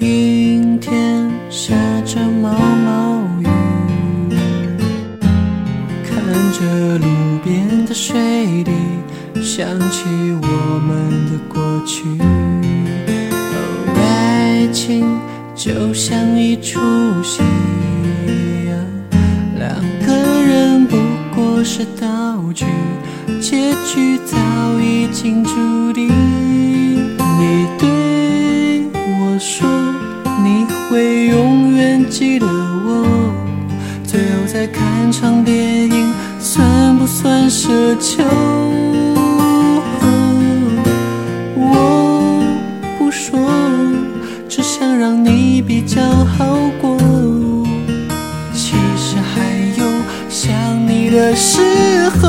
今天下着毛毛雨，看着路边的水滴，想起我们的过去。爱情就像一出戏，两个人不过是道具，结局早已经注定。你对我说你会永远记得我，最后再看场电影，算不算奢求？我不说，只想让你比较好过。其实还有想你的时候，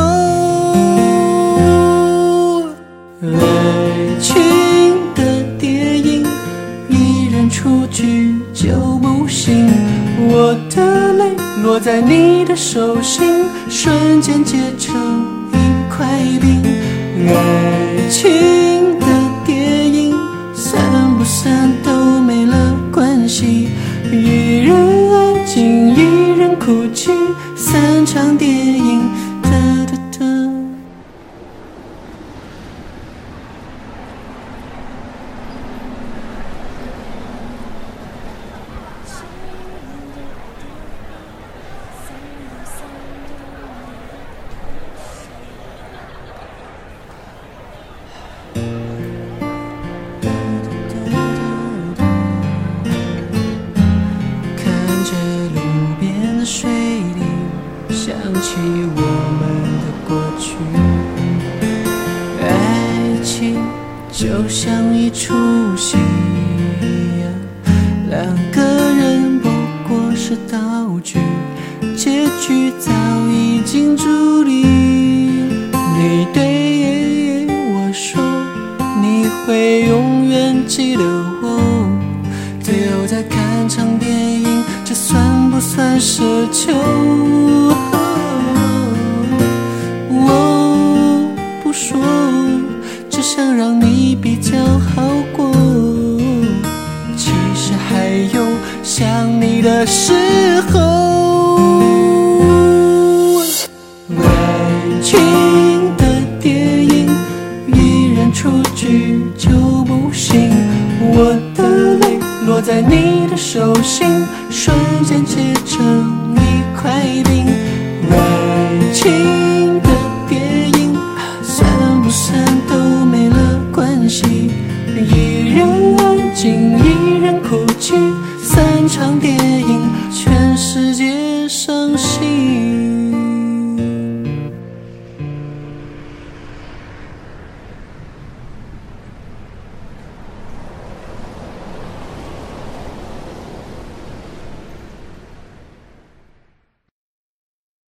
爱情的电影一人出局就不行，我的泪落在你的手心，瞬间结成一块冰。爱情的电影散不散都没了关系，一人安静一人哭泣，三场电影哒哒哒。水里想起我们的过去，爱情就像一出戏，两个人不过是道具，结局早已经注定。你对我说你会永远记得我，最后再看场电影，这算不算奢求？我不说，只想让你比较好过。其实还有想你的时候，爱情的电影一人出局就不行，我的泪落在你的手心，瞬间结成一块冰。爱情的电影散不散都没了关系，一人安静一人哭泣，三场电影